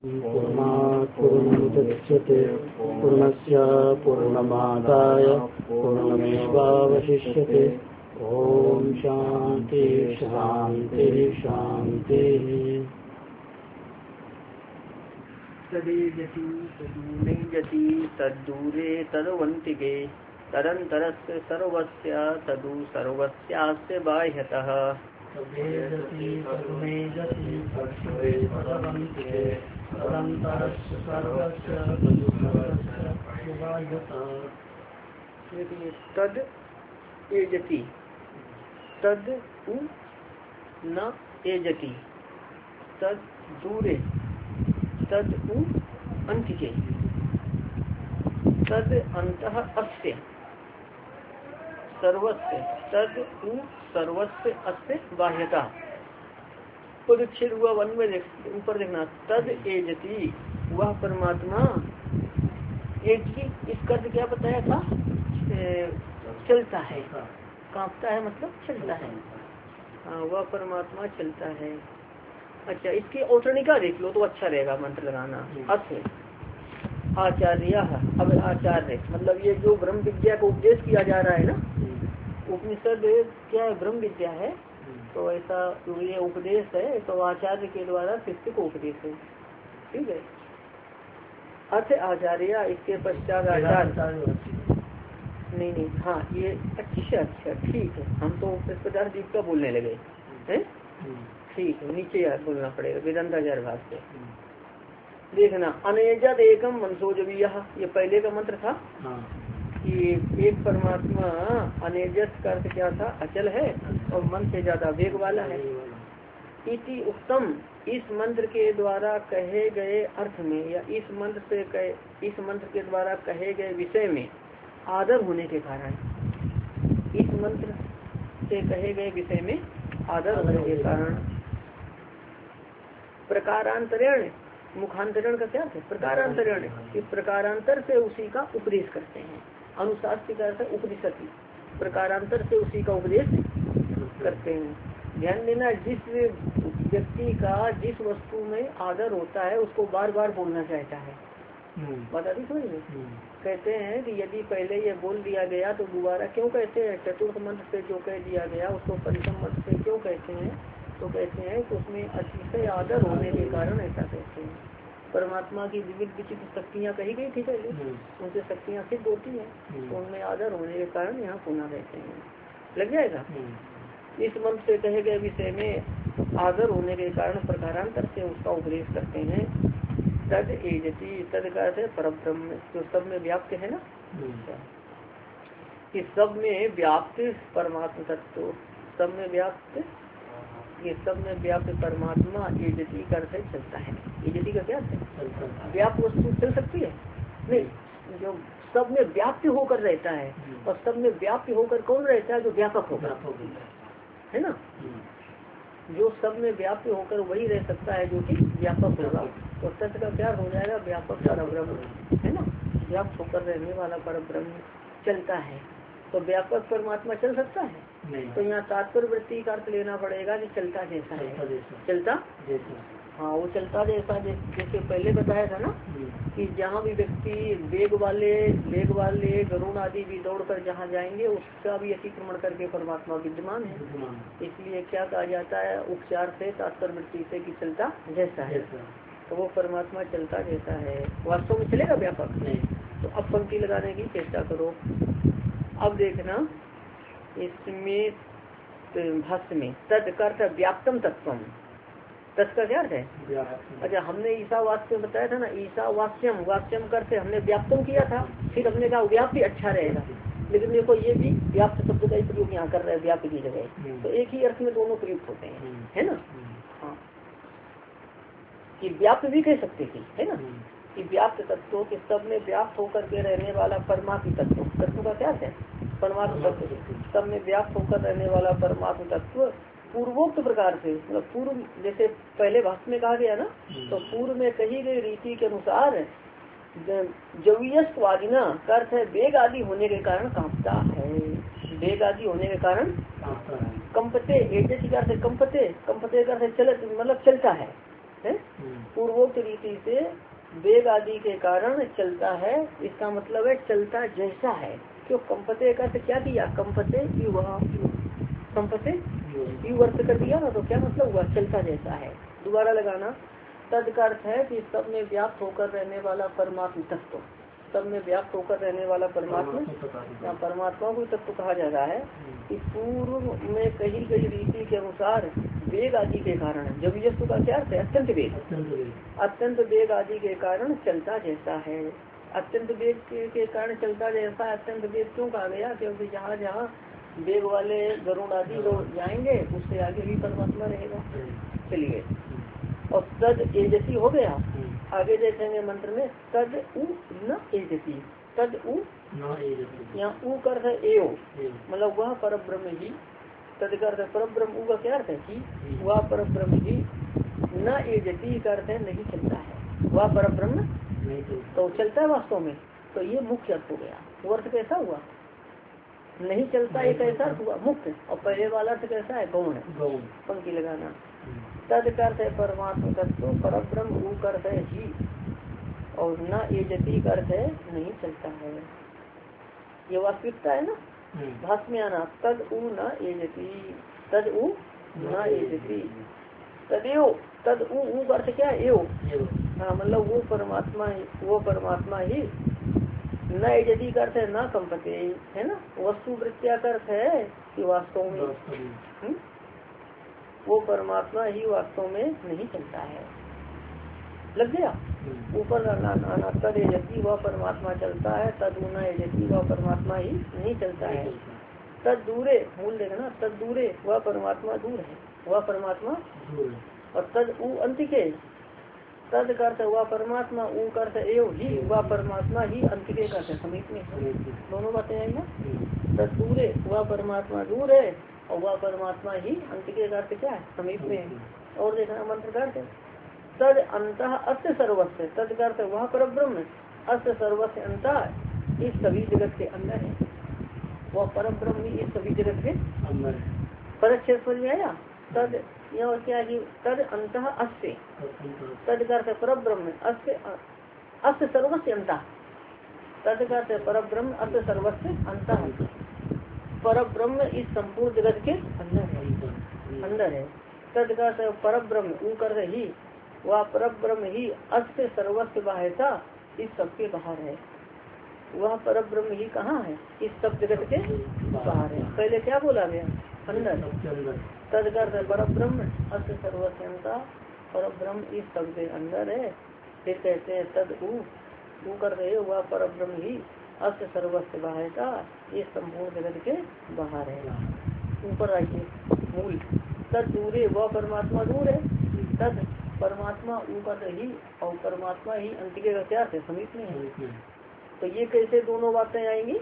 पूर्णात् पूर्णमुदच्यते पूर्णस्य पूर्णमादाय पूर्णमेवावशिष्यते। ओम शांति शांति शांति। तदेजति तदूनेजति तद्दूरे तदवन्तिके तदन्तरस्य सर्वस्य तदु सर्वस्यास्य बाह्यतः। तदेजति तदूनेजति तद्दूरे तदवन्तिके तदन्तरस्य सर्वस्य तदु सर्वस्य बाह्यतः। देखिए, तद एजति, तद उ न एजति, तद दूरे, तद उ अंतिके, तद अंतः अस्य सर्वस्य, तद उ सर्वस्य अस्य बाह्यता। पदच्छेद हुआ वन में ऊपर देखना, तद एजति, वह परमात्मा, एजति इसका अर्थ क्या बताया था? चलता है, कांपता है, मतलब चलता है। हाँ, वह परमात्मा चलता है। अच्छा, इसकी औतरणिका देख लो तो अच्छा रहेगा मंत्र लगाना। अस्य आचार्य, अब आचार्य मतलब ये जो ब्रह्म विद्या को उपदेश किया जा रहा है ना, उपनिषद क्या है? ब्रह्म विद्या है। तो ऐसा ये उपदेश है, तो आचार्य के द्वारा शिष्य को उपदेश है। ठीक है। अर्थ आचार्य, इसके पश्चात आचार्य नहीं, हाँ ये अच्छा ठीक है। हम तो 50 का बोलने लगे हैं। ठीक है, नीचे यार बोलना पड़ेगा वेदांताचार्य भाग से। देखना, अनेजद एकम मनसोजवीय, ये पहले का मंत्र था कि एक परमात्मा, अनेजत का अर्थ क्या था? अचल है और मन से ज्यादा वेग वाला है। इति उत्तम, इस मंत्र के द्वारा कहे गए अर्थ में या इस मंत्र के द्वारा कहे गए विषय में आदर होने के कारण, इस मंत्र से कहे गए विषय में आदर होने के कारण, प्रकारांतरण, मुखांतरण का क्या है? प्रकारांतरण, इस प्रकारांतर से उसी का उपदेश करते हैं। अनुशास्त्री का अर्थ उपनिषद, प्रकारांतर से उसी का उपदेश करते हैं। ध्यान देना, जिस व्यक्ति का जिस वस्तु में आदर होता है उसको बार बार बोलना चाहता है। बता दी समझ में? कहते हैं कि यदि पहले ये बोल दिया गया तो दोबारा क्यों कहते हैं? चतुर्थ मंत्र से जो कह दिया गया उसको पंचम मंत्र से क्यों कहते हैं? तो कहते हैं कि उसमें अतिशय आदर होने के कारण ऐसा कहते हैं। परमात्मा की विविध विचित्र शक्तियाँ कही गई थी पहले, उनसे शक्तियाँ सिद्ध होती हैं, तो उनमें आदर होने के कारण यहाँ पुनः कहते हैं। लग जाएगा। इस मंत्र से कहे गए विषय में आदर होने के कारण प्रकारांतर से उसका उपदेश करते हैं। तद एजति, तद का अर्थ है परब्रह्म, जो सब में व्याप्त है ना, कि सब में व्याप्त परमात्मा तत्व, सब में व्याप्त, ये सब में व्याप्त परमात्मा एजति का अर्थ है चलता है। एजति का क्या है? व्याप्त वस्तु चल सकती है नहीं, जो सब में व्याप्त होकर रहता है। और सब में व्याप्त होकर कौन रहता है? जो व्यापक होगा, है ना। जो सब में व्याप्त होकर वही रह सकता है जो कि व्यापक होगा। तो तत्व का क्या हो जाएगा? व्यापक परब्रह्म, है ना। व्याप्त होकर रहने वाला परब्रह्म चलता है। तो व्यापक परमात्मा चल सकता है नहीं। तो यहाँ तात्पर्य वृत्ति का अर्थ लेना पड़ेगा कि चलता जैसा है, चलता जैसा। हाँ, वो चलता जैसा, जैसे पहले बताया था ना कि जहाँ भी व्यक्ति वेग वाले गरुण आदि भी दौड़कर जहाँ जाएंगे उसका भी अतिक्रमण करके परमात्मा विद्यमान है। इसलिए क्या कहा जाता है उपचार से, तात्पर्य वृत्ति से कि चलता जैसा है। तो वो परमात्मा चलता जैसा है। वास्तव में चलेगा व्यापक नहीं। तो अब पंक्ति लगाने की चेष्टा करो। अब देखना, इसमें भाष्य में तद का अर्थ व्याप्तम तत्वम, तत् का क्या है? अच्छा, हमने ईशावास्य में बताया था ना, ईशावास्यम, वास्यम करते हमने व्याप्तम किया था, फिर हमने कहा व्याप्ति अच्छा रहेगा। लेकिन देखो ये भी व्याप्त शब्द का ही प्रयोग यहाँ कर रहे हैं व्याप्त की जगह। तो एक ही अर्थ में दोनों प्रयुक्त होते हैं, है ना। हाँ, कि व्याप्त भी कह सकते थे, है ना, कि व्याप्त तत्व के सब में व्याप्त होकर के रहने वाला परमात्म तत्व, तत्व का क्या है? परमात्म तत्व, सब में व्याप्त होकर रहने वाला परमात्म तत्व पूर्वोक्त प्रकार से, मतलब पूर्व जैसे पहले भाष्य में कहा गया ना, तो पूर्व में कही गई रीति के अनुसार जवीयस्वादिना का अर्थ है वेग आदि होने के कारण कांपता है। वेग आदि होने के कारण कंपते, एजेसी का अर्थ कंपते, कंपते का अर्थ चल, मतलब चलता है, पूर्वोक्त रीति से वेग आदि के कारण चलता है, इसका मतलब है चलता जैसा है। क्यों कंपते का क्या किया, कंपते कंपते यू अर्थ कर दिया ना, तो क्या मतलब हुआ, चलता जैसा है। दोबारा लगाना, तद का अर्थ है कि सब में व्याप्त होकर रहने वाला परमात्म तत्व, सब में व्याप्त होकर रहने वाला परमात्मा या परमात्मा को तत्व कहा जा रहा है। कि पूर्व में कही गई रीति के अनुसार वेग आदि के कारण, जब यस्तु का क्या अर्थ है, अत्यंत वेग, अत्यंत वेग आदि के कारण चलता जैसा है। अत्यंत वेग के कारण चलता जैसा, अत्यंत वेग क्यों कहा गया, क्योंकि जहाँ जहाँ वेग वाले गरुड़ आदि लोग जाएंगे उससे आगे भी परमात्मा रहेगा। चलिए, और तद एजसी हो गया। आगे देखेंगे मंत्र में, तद उ न एजसी, तद उ यहाँ उ कर है एओ, मतलब वह पर ब्रह्म ही, तद कर पर ब्रह्म, उ का क्या अर्थ है कि वह पर ब्रह्म ही, न एजसी का अर्थ है नहीं चलता है, वह पर ब्रह्म तो चलता है वास्तव में, तो ये मुख्य अर्थ हो गया। वो अर्थ कैसा हुआ, नहीं चलता, एक ऐसा अर्थ हुआ मुख्य, और पहले वाला अर्थ कैसा है, गौण, पंक्ति लगाना। तद करते परमात्मा तत्व पर ब्रह्म ऊ करते ही, और न एजती करते नहीं चलता है, ये वास्तविकता है ना। भाष्य में आना, तद ऊ न एजती, तद ऊ न एजती, तदेव, तद ऊ अर्थ क्या है, एव, हाँ मतलब वो परमात्मा ही, न एजती का अर्थ है न कंपते, है ना। वस्तु वृत्तिया का अर्थ है कि वास्तव में, वो परमात्मा ही वास्तव में नहीं चलता है। लग गया, ऊपर आना, तद एजती वह परमात्मा चलता है, तद न एजती वह परमात्मा ही नहीं चलता है। तद दूरे, मूल देखना, तद दूरे वह परमात्मा दूर है, वह परमात्मा, और तद ऊ अंतिके, तद करते वह परमात्मा, ऊ करते एव ही वह परमात्मा ही, अंतिके करते समीप में, दोनों बातें आई ना। तद दूरे वह परमात्मा दूर है, और वह परमात्मा ही, अंतिके का अर्थ क्या है, समीप में। और देखना मंत्र का अर्थ, तद अंतः अस्य सर्वस्व, तद का अर्थ वह पर ब्रह्म, अस्य सर्वस्व अंतः इस सभी जगत के अंदर है, वह परम ब्रह्म ही इस सभी जगत के अंदर है। परक्षेप समझ में आया। तद यह क्या कि तद अंतः अस्य, तद का अर्थ पर ब्रह्म, अस्य सर्वस्व अंतः, तद का अर्थ पर ब्रह्म, अस्य सर्वस्व अंतः, पर ब्रह्म इस संपूर्ण जगत के अंदर है। तद का पर ब्रह्म ऊ कर ही, वह पर ब्रह्म ही अस्य सर्वस्व बाह्यता इस सबके बाहर है, वह पर ब्रह्म ही कहाँ है, इस सब जगत के बाहर है। पहले क्या बोला गया, अंदर। तद का पर ब्रह्म अस्य सर्वस्वता, पर ब्रह्म इस सब के अंदर है। फिर कहते हैं तद ऊ कर रहे, वह पर ब्रह्म ही अस्य सर्वस्व बाह्यता ये संपूर्ण जगत के बाहर है। ऊपर आइए, मूल, तद दूरे वह परमात्मा दूर है, तद परमात्मा ऊपर ही, और परमात्मा ही अंतिके का क्या है, समीप में है। तो ये कैसे दोनों बातें आएंगी,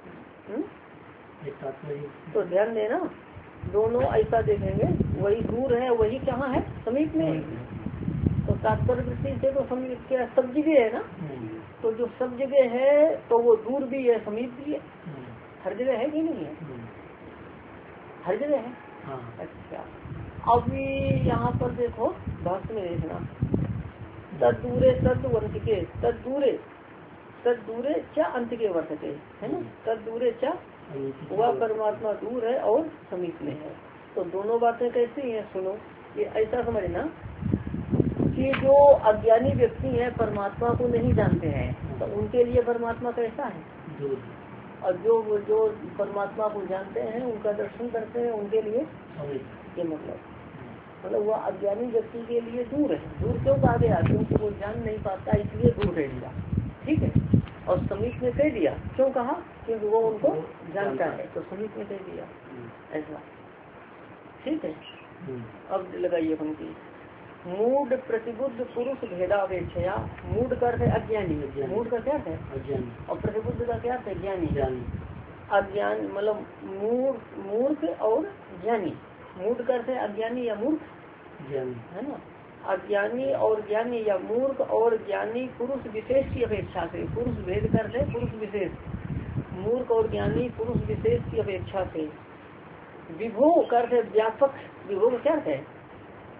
तो ध्यान देना, दोनों ऐसा देखेंगे, वही दूर है, वही कहाँ है, समीप में। तो तात्पर्य दृष्टि से तो समीप क्या सब जगह है ना, तो जो सब जगह है तो वो दूर भी है, समीप भी है, हर जगह है कि नहीं है, हर जगह है। अच्छा, अभी यहाँ पर देखो भाष्य में देखना, तद दूरे तद अंतिके, तद दूरे क्या अंतिके वर्तते, है ना। तद दूरे क्या, वह परमात्मा दूर है और समीप में है। तो दोनों बातें कैसी हैं, सुनो, ये ऐसा समझना कि जो अज्ञानी व्यक्ति है परमात्मा को नहीं जानते हैं, तो उनके लिए परमात्मा कैसा है, और जो परमात्मा को जानते हैं उनका दर्शन करते हैं, उनके लिए ये मतलब वह अज्ञानी व्यक्ति के लिए दूर है। दूर क्यों कहा गया, क्योंकि वो जान नहीं पाता, इसलिए दूर रह दिया, ठीक है। और समीप में कह दिया, क्यों कहा, क्योंकि वो उनको जानता है, तो समीप में कह दिया, ऐसा, ठीक है। अब लगाइए पंक्ति, मूढ़ प्रतिबुद्ध पुरुष भेदापेक्षया, मूढ़ का अर्थ है अज्ञानी, मूढ़ का क्या है अज्ञानी, और प्रतिबुद्ध का क्या है ज्ञानी। अज्ञान मतलब मूर्ख और ज्ञानी, मूढ़ का अर्थ है अज्ञानी या मूर्ख, है ना। अज्ञानी और ज्ञानी या मूर्ख और ज्ञानी पुरुष विशेष की अपेक्षा से, पुरुष भेद करते पुरुष विशेष, मूर्ख और ज्ञानी पुरुष विशेष की अपेक्षा से, विभो करते व्यापक, विभो क्या है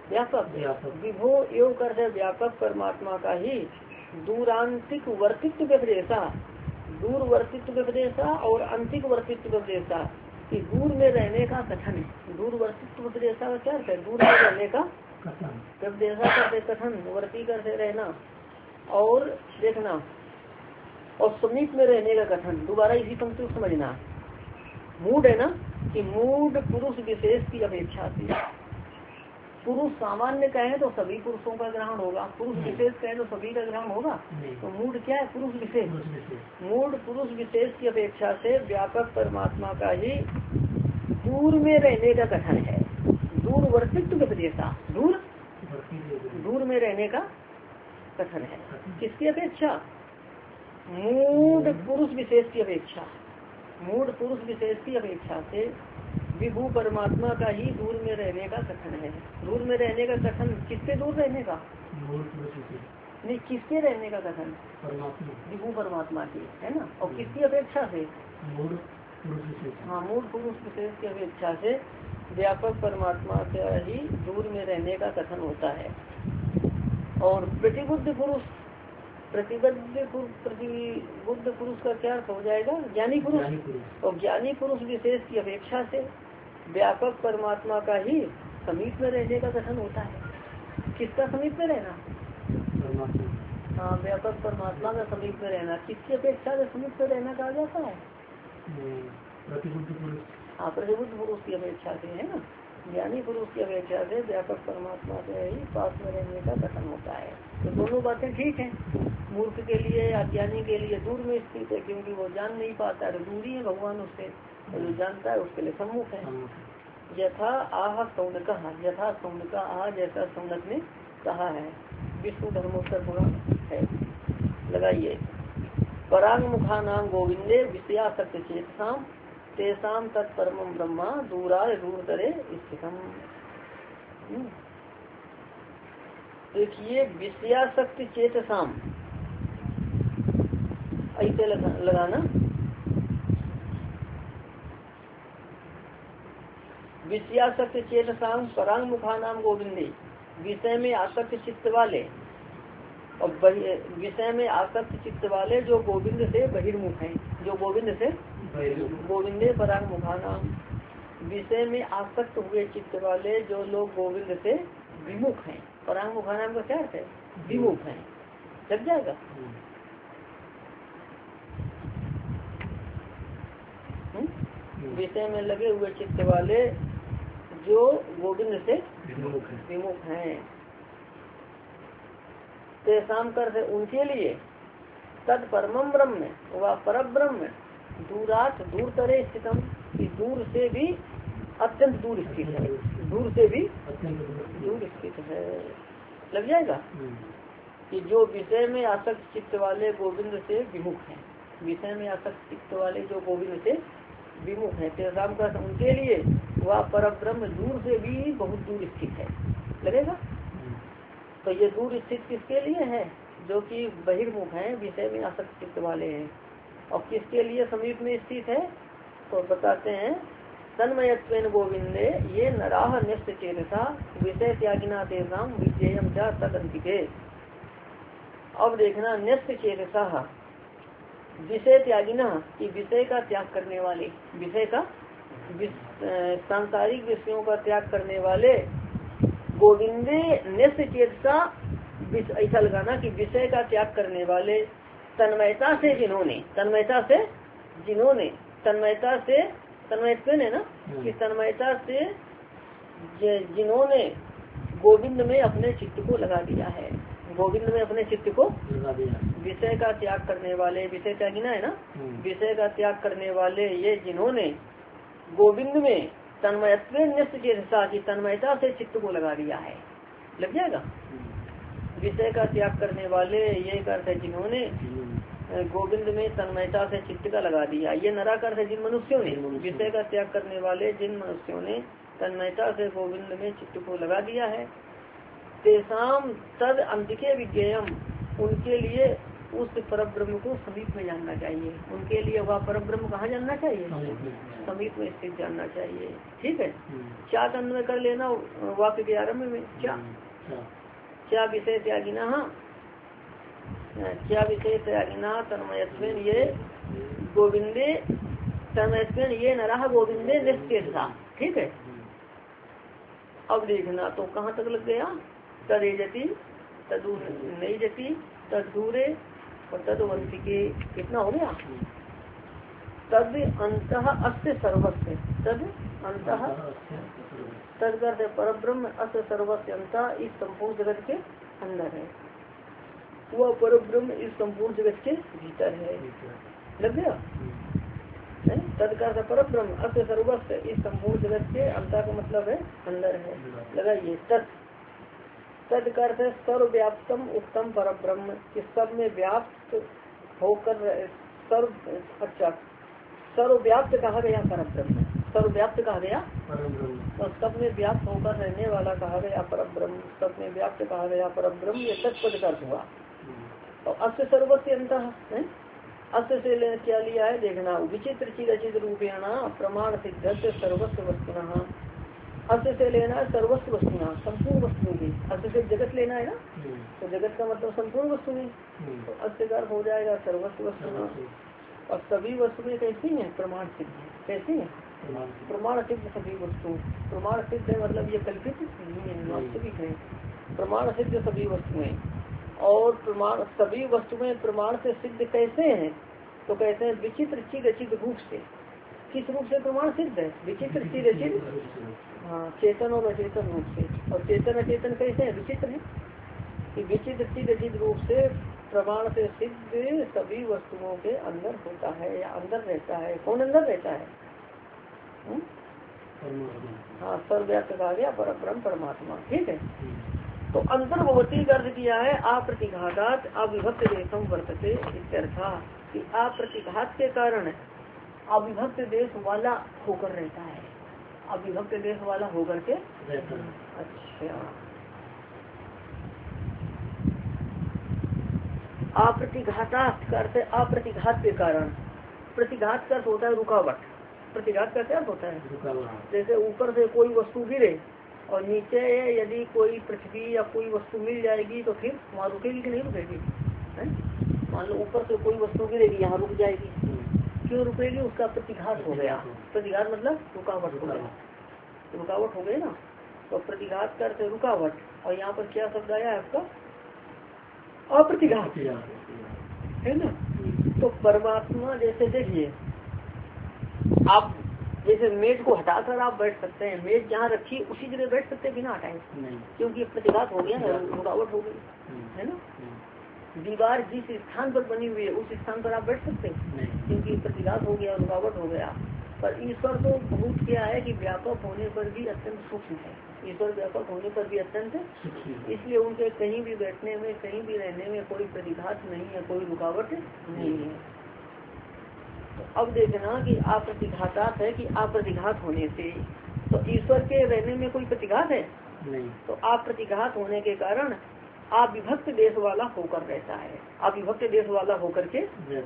व्यापक विभो एवं कर व्यापक परमात्मा का ही दूरांतिक वर्तित्व व्यपदेशा, दूर वर्तित्व व्यपदेशा और अंतिक वर्तित्व व्यपदेशा कि दूर में रहने का कथन। दूर वर्तित्व व्यपदेशा का क्या है? दूर में रहने का व्यपदेशा करते कथन, वर्ती करते रहना और देखना, और समीप में रहने का कथन। दोबारा इसी पंक्ति को समझना। मूड है ना कि मूड पुरुष विशेष की अपेक्षा से, पुरुष सामान्य कहे तो सभी पुरुषों का ग्रहण होगा, पुरुष विशेष कहे तो सभी का ग्रहण होगा। तो मूड क्या है? पुरुष विशेष। मूड पुरुष विशेष की अपेक्षा से व्यापक परमात्मा का ही दूर में रहने का कथन है। दूर वर्तित्व व्यपदेशा, दूर में रहने का कथन है। किसकी अपेक्षा? मूड पुरुष विशेष की अपेक्षा, मूड पुरुष विशेष की अपेक्षा से विभू परमात्मा का ही दूर में रहने का कथन है। दूर में रहने का कथन किसके दूर रहने का? नहीं, किसके रहने का कथन? विभू परमात्मा की, है ना। और किसकी अपेक्षा से? हाँ, मूल पुरुष विशेष की अपेक्षा से व्यापक परमात्मा का ही दूर में रहने का कथन होता है। और प्रतिबुद्ध पुरुष, प्रतिबुद्ध पुरुष का क्या अर्थ हो जाएगा? ज्ञानी पुरुष। और ज्ञानी पुरुष विशेष की अपेक्षा से व्यापक परमात्मा का ही समीप में रहने का कथन होता है। किसका समीप में रहना? हाँ, व्यापक परमात्मा का समीप में रहना। किसकी अपेक्षा से समीप में रहना कहा जाता है? प्रतिबुद्ध पुरुष। हाँ, प्रतिबुद्ध पुरुष की अपेक्षा से, है ना। ज्ञानी पुरुष की अपेक्षा से व्यापक परमात्मा से ही पास में रहने का कथन होता है। तो दोनों बातें ठीक है। मूर्ख के लिए, अज्ञानी के लिए दूर में स्थित है क्योंकि वो जान नहीं पाता है, तो दूरी है भगवान उससे, और जो जानता है उसके लिए सम्मुख है। यथा आह सौनक, यथा सौनक आह, जैसा सौनक ने कहा है। विष्णु धर्मोत्तर पुराण है, लगाइए। परांग मुखा नाम गोविंदे विषयासक्त चेतसाम तेसाम तत्परमं ब्रह्मा दूराय दूरतरे स्थितम। देखिए, विषयासक्त चेतसाम ऐसे लगाना। विषयासक्त चेतसाम परांग मुखा नाम गोविंदे, विषय में आसक्त चित्त वाले, और विषय में आसक्त चित्त वाले जो गोविंद से बहिर्मुख हैं, जो गोविंद से गोविंदे परांग मुखा नाम, विषय में आसक्त हुए चित्त वाले जो लोग गोविंद से विमुख हैं। परांग मुखा नाम का क्या अर्थ है? विमुख हैं। लग जाएगा। विषय में लगे हुए चित्त वाले जो गोविंद से विमुख हैं, तेसाम कर से उनके लिए तत्परमं ब्रह्म, वह पर ब्रह्म दूरात दूर तरे स्थितम, दूर से भी अत्यंत दूर स्थित है, दूर से भी दूर स्थित है। लग जाएगा कि जो विषय में आसक्त चित्त वाले गोविंद से विमुख हैं, विषय में आसक्त चित्त वाले जो गोविंद से विमुख है, तेसाम का उनके लिए वह पर ब्रह्म दूर से भी बहुत दूर स्थित है। लगेगा। तो ये दूर स्थित किसके लिए है? जो कि बहिर्मुख है, विषय में आसक्त चित्त वाले हैं। और किसके लिए समीप में स्थित है? तो बताते हैं, तन्मयत्वेन गोविंदे ये नराह न्यस्त चेतसा विषय त्यागिना तेषाम विजयम च तदंतिके। अब देखना, न्यस्त चेतसा विषय त्यागिना कि विषय का त्याग करने वाले, विषय का सांसारिक विषयों का त्याग करने वाले गोविंदे न्यस्त चेतसा, ऐसा लगाना कि विषय का त्याग करने वाले तन्मयता से जिन्होंने, तन्मयता से जिन्होंने, तन्मयता से तन्मयत्व है ना, कि तन्मयता से जिन्होंने गोविंद में अपने चित्त को लगा दिया है, गोविंद में अपने चित्त को लगा दिया। विषय का त्याग करने वाले, विषय त्यागिना है ना, विषय का त्याग करने वाले ये जिन्होंने गोविंद में तन्मयत्व न्यस्त चेतसा की तन्मयता से चित्त को लगा दिया है। लग जाएगा। विषय का त्याग करने वाले ये करते जिन्होंने गोविंद में तन्मयता से चित्त का लगा दिया। ये नरा करते जिन मनुष्यों ने, विषय का त्याग करने वाले जिन मनुष्यों ने तन्मयता से गोविंद में चित्त को लगा दिया है। तेसाम तद अंतिके विज्ञेयम, उनके लिए उस परब्रह्म को समीप में जानना चाहिए। उनके लिए वह परब्रह्म कहाँ जानना चाहिए? समीप में स्थित जानना चाहिए। ठीक है। क्या तन्वय कर लेना वाक्य के आरम्भ में, क्या विषय त्यागिना, क्या विषय त्यागिना तन्मयत्वेन ये गोविंदे, तन्मयत्वेन ये नरः गोविंदे निश्चेषा। ठीक है। अब देखना तो कहाँ तक लग गया? तदेजति, तदू नहीं जति, तदूरे और तदवंतिके। कितना हो गया? तद अंतः अस्य सर्वस्य, तद अंतः तदगर्थ परब्रह्म अस्य सर्वस्य अंतः इस संपूर्ण जगत के अंदर है। वह परब्रह्म इस संपूर्ण जगत के भीतर है। लग गया? तदगर्थ परब्रह्म अस्य सर्वस्य इस संपूर्ण जगत के अंतः का मतलब है अंदर है। लगाइए तदकर्थ सर्वव्याप्तम उत्तम परब्रह्म, इस सब में व्याप्त होकर सर्वव्याप्त कहा गया परब्रह्म, सर्वव्याप्त कहा गया और सब में व्याप्त होकर रहने वाला कहा गया परब्रह्म, सब में व्याप्त कहा गया परब्रह्म। ये तत्पद का हुआ। और अस्य सर्वस्य अंतः, अस्य से क्या लिया है देखना, विचित्र चिरचित रूपेण प्रमाण सिद्ध सर्वस्व वस्तुना। अस्य से लेना है सर्वस्व वस्तुना, संपूर्ण वस्तु की। अस्य से जगत लेना है ना, तो जगत का मतलब संपूर्ण वस्तु है। तो अस्य का हो जाएगा सर्वस्व वस्तुना। और सभी वस्तुएं कैसी हैं? प्रमाण सिद्ध। कैसी है? प्रमाण सिद्ध सभी वस्तु। प्रमाण सिद्ध है मतलब ये कल्पित नहीं है, वास्तविक है। प्रमाण सिद्ध सभी वस्तुएं। और प्रमाण सभी वस्तुएं प्रमाण से सिद्ध कैसे हैं? तो कहते हैं विचित्र चिरचित रूप से। किस रूप से प्रमाण सिद्ध है? विचित्र चिरचित, हाँ, चेतन और अचेतन रूप से। और चेतन अचेतन कैसे है? विचित्र है कि विचित्र चिरचित रूप से प्रमाण से सिद्ध सभी वस्तुओं के अंदर होता है या अंदर रहता है। कौन अंदर रहता है? हाँ, सर्वव्याप्त कहा गया परब्रह्म परमात्मा। ठीक है। तो अंतर्भवती का अर्थ किया है अप्रतिघात अविभक्त देशम वर्तते इत्यर्था, कि अप्रतिघात के कारण अविभक्त देश वाला होकर रहता है। अविभक्त देश वाला होकर के। अच्छा, अप्रतिघात का अर्थ अप्रतिघात के कारण। प्रतिघात का अर्थ होता है रुकावट। प्रतिघात का क्या होता है? जैसे ऊपर से कोई वस्तु गिरे और नीचे यदि कोई पृथ्वी या कोई वस्तु मिल जाएगी तो फिर वहाँ रुकेगी कि नहीं रुकेगी? मान लो ऊपर से कोई वस्तु गिरेगी, यहाँ रुक जाएगी। क्यों रुकेगी? उसका प्रतिघात हो गया। प्रतिघात मतलब रुकावट हो गया, रुकावट हो गई ना। तो प्रतिघात का अर्थ रुकावट। और यहाँ पर क्या शब्द आया है आपका? अप्रतिघात, है ना। तो परमात्मा जैसे देखिए, आप जैसे मेज को हटाकर आप बैठ सकते हैं, मेज जहाँ रखी उसी जगह बैठ सकते हैं बिना हटाए, क्योंकि प्रतिघात हो गया ना, रुकावट हो गई, है ना। दीवार जिस स्थान पर बनी हुई है उस स्थान पर आप बैठ सकते हैं, क्योंकि प्रतिघात हो गया, रुकावट हो गया। पर ईश्वर तो बहुत क्या है कि व्यापक होने पर भी अत्यंत सूक्ष्म है। ईश्वर व्यापक होने पर भी अत्यंत, इसलिए उनके कहीं भी बैठने में, कहीं भी रहने में कोई प्रतिघात नहीं है, कोई रुकावट नहीं है। तो अब देखना कि अप्रतिघातात है कि अप्रतिघात होने से, तो ईश्वर के रहने में कोई प्रतिघात है नहीं। तो अप्रतिघात होने के कारण अविभक्त देश वाला होकर रहता है। अविभक्त देश वाला होकर के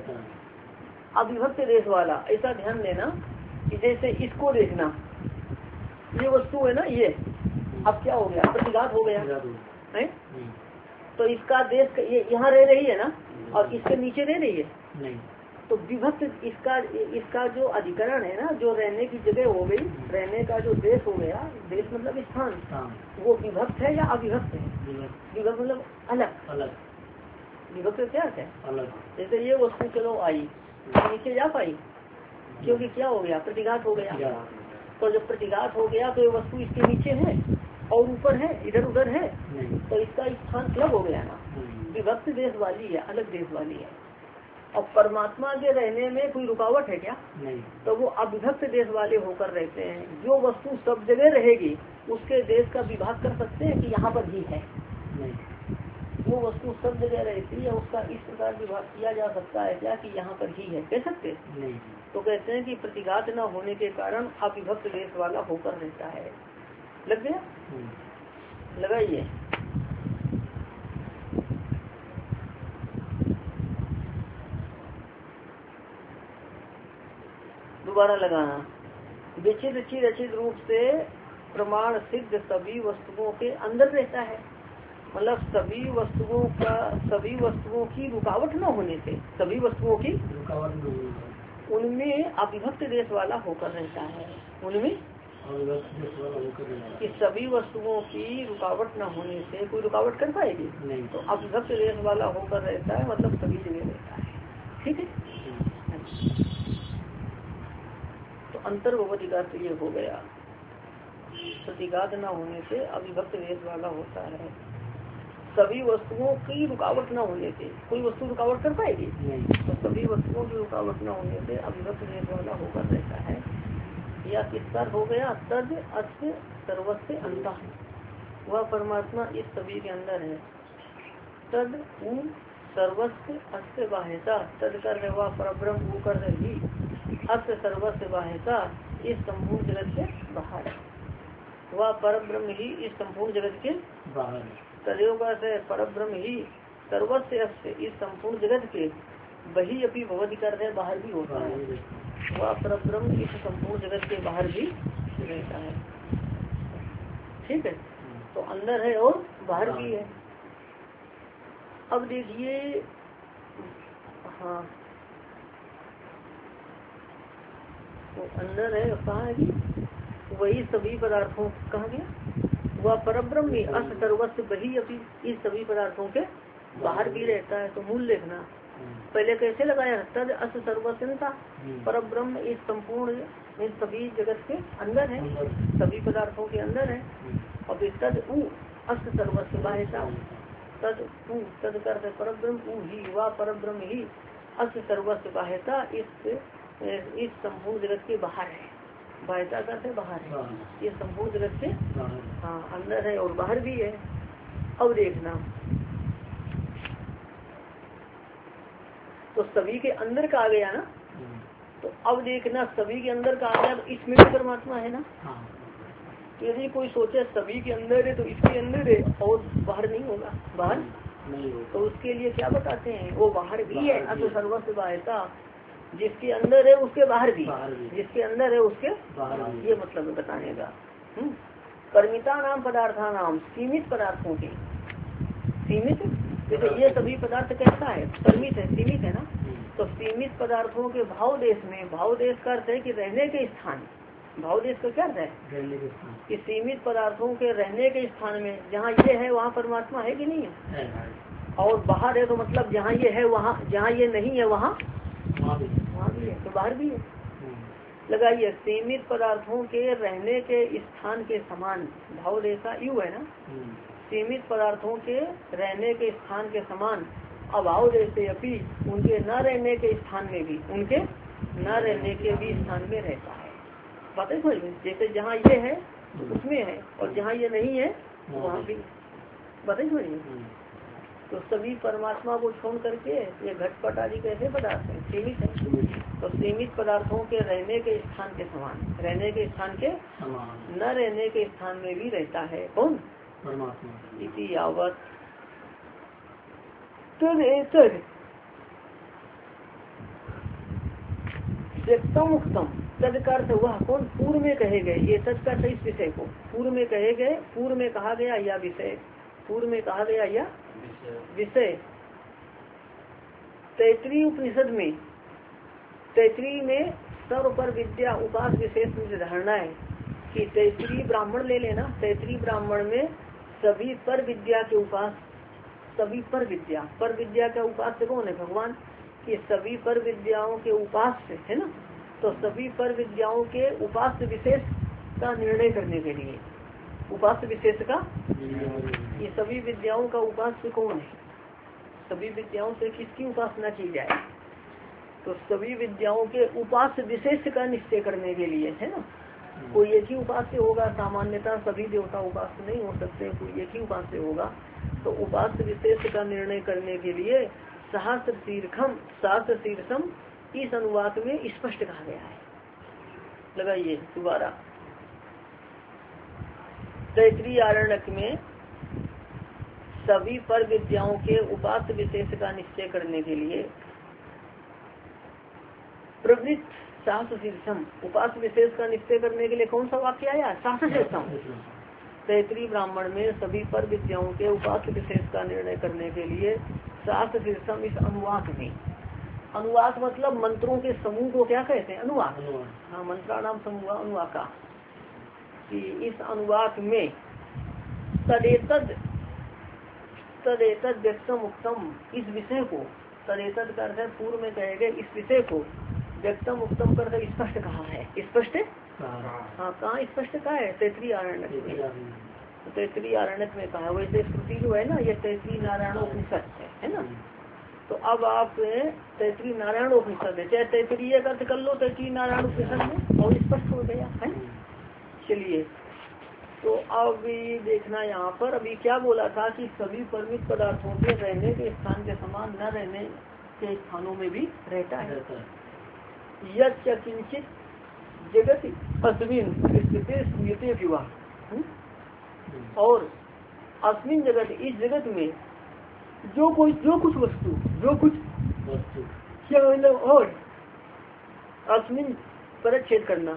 अविभक्त देश वाला, ऐसा ध्यान देना कि जैसे इसको देखना, ये वस्तु है ना, ये अब क्या हो गया? प्रतिघात हो गया है। तो इसका देश ये यहाँ रह रही है ना, और इसके नीचे रह रही है नहीं। तो विभक्त इसका जो अधिकरण है ना, जो रहने की जगह हो गई, रहने का जो देश हो गया, देश मतलब स्थान, वो विभक्त है या अविभक्त है? विभक्त मतलब अलग अलग। विभक्त क्या है? अलग। जैसे ये वस्तु चलो आई, नीचे जा पाई, क्योंकि क्या हो गया? प्रतिघात हो गया। तो जब प्रतिघात हो गया तो ये वस्तु इसके नीचे है और ऊपर है, इधर उधर है, तो इसका स्थान अलग हो गया ना, विभक्त देश वाली है, अलग देश वाली है। और परमात्मा के रहने में कोई रुकावट है क्या? नहीं। तो वो अविभक्त देश वाले होकर रहते हैं। जो वस्तु सब जगह रहेगी उसके देश का विभाग कर सकते हैं कि यहाँ पर ही है? नहीं। वो वस्तु सब जगह रहती है, उसका इस प्रकार विभाग किया जा सकता है क्या कि यहाँ पर ही है? कह सकते नहीं। तो कहते हैं कि प्रतिघात न होने के कारण अविभक्त देश वाला होकर रहता है। लग गया? लगाइए। दोबारा लगाना। विचित्र चिरचित रूप से प्रमाण सिद्ध सभी वस्तुओं के अंदर रहता है, मतलब सभी वस्तुओं की रुकावट न होने से, सभी वस्तुओं की रुकावट न होने से उनमें अविभक्त देश वाला होकर रहता है, उनमें कि सभी वस्तुओं की रुकावट न होने से कोई रुकावट कर पाएगी नहीं, तो अविभक्त देश वाला होकर रहता है, मतलब सभी जगह रहता है। ठीक है, तो अंतर्भवती का अर्थ ये हो गया, प्रतिघात न होने से अविभक्त देश वाला होता है। सभी वस्तुओं की रुकावट न होने से कोई वस्तु रुकावट कर पाएगी नहीं, तो सभी वस्तुओं की रुकावट न होने से अविभक्त देश वाला होकर रहता है। या किसका हो गया, तद अस्य सर्वस्य अंतः, वह परमात्मा इस सभी के अंदर है। तद उ सर्वस्य अस्य बाह्यता, तद कर रहे वह परब्रह्म उ कर रही अस्य सर्वस्य बाह्यता, इस संपूर्ण जगत के बाहर है। वह परब्रह्म ही इस संपूर्ण जगत के बाहर है। तदयोग से परब्रह्म ही सर्वस्य अस्य, इस संपूर्ण जगत के वही अपनी भगवती कर रहे बाहर भी होता है। वह परब्रह्म इस संपूर्ण जगत के बाहर भी रहता है। ठीक है, तो अंदर है और बाहर भी है। अब देखिए, हाँ तो अंदर है, कहाँ है कि वही सभी पदार्थों, कहाँ गया, वह परब्रह्म ही अस सर्वस्व वही अपनी इस सभी पदार्थों के बाहर भी रहता है। तो मूल लेखना पहले कैसे लगाया, तद अस सर्वस्वता, परब्रह्म इस संपूर्ण इस सभी जगत के अंदर है, सभी पदार्थों के अंदर है। और तद उ अस सर्वस्व बाह्यता, तद उ तद कर परब्रह्म उ ही, वह परब्रह्म ही अस सर्वस्व बाह्यता, इस संपूर्ण जगत के बाहर है। बाह्यता करते बाहर है, ये संपूर्ण जगत से हाँ अंदर है और बाहर भी है। अब देखना, तो सभी के अंदर का आ गया ना, तो अब देखना सभी के अंदर का आ गया, तो इसमें भी परमात्मा है ना। तो यदि कोई सोचे सभी के अंदर है तो इसके अंदर है और बाहर नहीं होगा, बाहर नहीं होगा, तो उसके लिए क्या बताते हैं, वो बाहर भी है। अस सर्वस्व बाह्यता, जिसके अंदर है उसके बाहर भी, जिसके अंदर है उसके बाहर, ये मतलब है बताने का। परिमिता नाम पदार्था नाम, सीमित पदार्थों के, सीमित जैसे ये सभी पदार्थ कैसा है, परिमित है, सीमित है ना। तो सीमित पदार्थों के भाव देश में, भाव देश का अर्थ है कि रहने के स्थान, भाव देश का क्या अर्थ है, रहने के स्थान, कि सीमित पदार्थों के रहने के स्थान में जहाँ ये है वहाँ परमात्मा है कि नहीं है, और बाहर है तो मतलब जहाँ ये है वहाँ, जहाँ ये नहीं है वहाँ भी है, तो बाहर भी है। लगाइए, सीमित पदार्थों के रहने के स्थान के समान, भाव रेखा यू है ना, सीमित पदार्थों के रहने के स्थान के समान अभाव जैसे अपी, उनके न रहने के स्थान में भी, उनके न रहने के भी स्थान में रहता है। बातें समझ में, जैसे जहाँ ये है उसमें है और जहाँ ये नहीं है वहाँ भी, बातें समझ में। तो सभी परमात्मा को छोड़ करके ये घटपट आदि कैसे पदार्थ है, सीमित है। तो सीमित पदार्थों के रहने के स्थान के समान, रहने के स्थान के न रहने के स्थान में भी रहता है कौन, परमात्मा। इति यावत तद उत्तम, तद का अर्थ वह कौन, पूर्व में कहे गए, ये तद का इस विषय को पूर्व में कहे गए, पूर्व में कहा गया या विषय, पूर्व में कहा गया या विषय। तैतृय उपनिषद में, तैतृय में सर्व पर विद्या उपास विशेष धारणा है कि तैतृय ब्राह्मण ले लेना, तैतृय ब्राह्मण में सभी पर विद्या के उपास, सभी पर विद्या का उपास्य कौन है, भगवान, कि सभी पर विद्याओं के उपास्य है ना। तो सभी पर विद्याओं के उपास्य विशेष का निर्णय करने के लिए, उपास्य विशेष का, ये सभी विद्याओं का उपास्य कौन है, सभी विद्याओं से किसकी उपासना की जाए, तो सभी विद्याओं के उपास्य विशेष का निश्चय करने के लिए है ना। कोई एक ही उपास्य होगा, सामान्यतः सभी देवता उपास्य नहीं हो सकते, कोई एक ही उपास्य होगा। तो उपास्य विशेष का निर्णय करने के लिए सहस्र शीर्षम इस अनुवाद में स्पष्ट कहा गया है। लगाइए दोबारा, तैतृय आरण्यक में सभी पर विद्याओं के उपास्य विशेष का निश्चय करने के लिए प्रवृत्त शास्त्र शीर्षम उपास विशेष का निश्चय करने के लिए कौन सा वाक्य आया? शास्त्र शीर्षम। तैतृय ब्राह्मण में सभी पर विद्याओं के उपास विशेष का निर्णय करने के लिए शास्त्र शीर्षम इस अनुवाक में, अनुवाक मतलब मंत्रों के समूह को क्या कहते हैं? अनुवाक। हाँ, मंत्राणाम समूह अनुवाका। कि इस अनुवाक में तदेतद व्यक्तम उत्तम, इस विषय को, तदेतद करते पूर्व में कहे गए इस विषय को व्यक्तम उत्तम करके स्पष्ट कहा है। स्पष्ट, हाँ, कहाँ स्पष्ट कहा है? तैतृय आरण्यक में। तैतृय आरण्यक में कहा। वैसे श्रुति जो है ना, ये तैतृय नारायणोपनिषद है ना। तो अब आप तैतृय नारायणोपनिषद है, चाहे तैतृय अर्थ कर लो तैतृय नारायण उपनिषद में, और स्पष्ट हो गया है। चलिए, तो अब देखना यहाँ पर अभी क्या बोला था कि सभी परिमित पदार्थों के रहने के स्थान के समान न रहने के स्थानों में भी रहता है। यच्च किंचित जगत अस्मिन स्थिति विवाह, और अस्मिन जगत, इस जगत में जो कुछ वस्तु क्या मतलब, और अस्मिन परिच्छेद करना,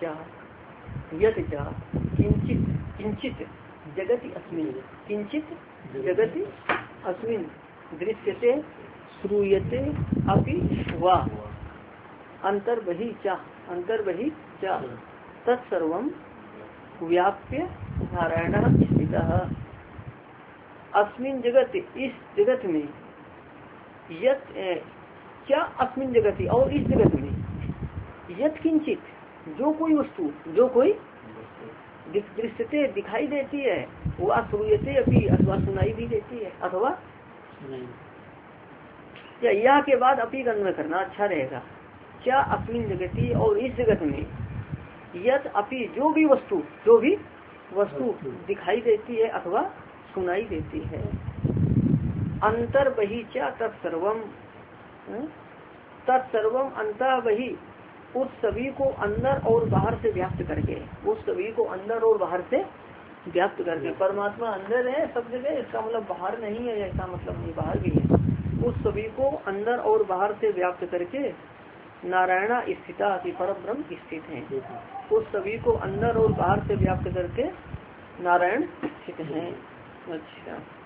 यत किंचित जगति अस्मिन, किंचित जगति अस्मिन दृश्यते श्रूयते अपि वा अंतर्बहि च तत्सर्वं व्याप्य नारायणः स्थितः। अस्मिन जगत, इस जगत में, यत क्या अस्मिन जगति, और इस जगत में, यत किंचित जो कोई वस्तु, जो कोई दृश्यते दिखाई देती है, वो श्रूयते अभी अथवा सुनाई भी देती है, अथवा या के बाद अपी गन्य करना अच्छा रहेगा। क्या अस्मिन जगति, और इस जगत में, यत अपी जो भी वस्तु दिखाई देती है अथवा सुनाई देती है। अंतर बही च तत्सर्वम अंतर बही, उस सभी को अंदर और बाहर से व्याप्त करके, उस सभी को अंदर और बाहर से व्याप्त करके। परमात्मा अंदर है सब जगह, इसका मतलब बाहर नहीं है, ऐसा मतलब नहीं, बाहर भी है। उस सभी को अंदर और बाहर से व्याप्त करके नारायण स्थिता की परब्रह्म स्थित है। उस सभी को अंदर और बाहर से व्याप्त करके नारायण स्थित है। अच्छा।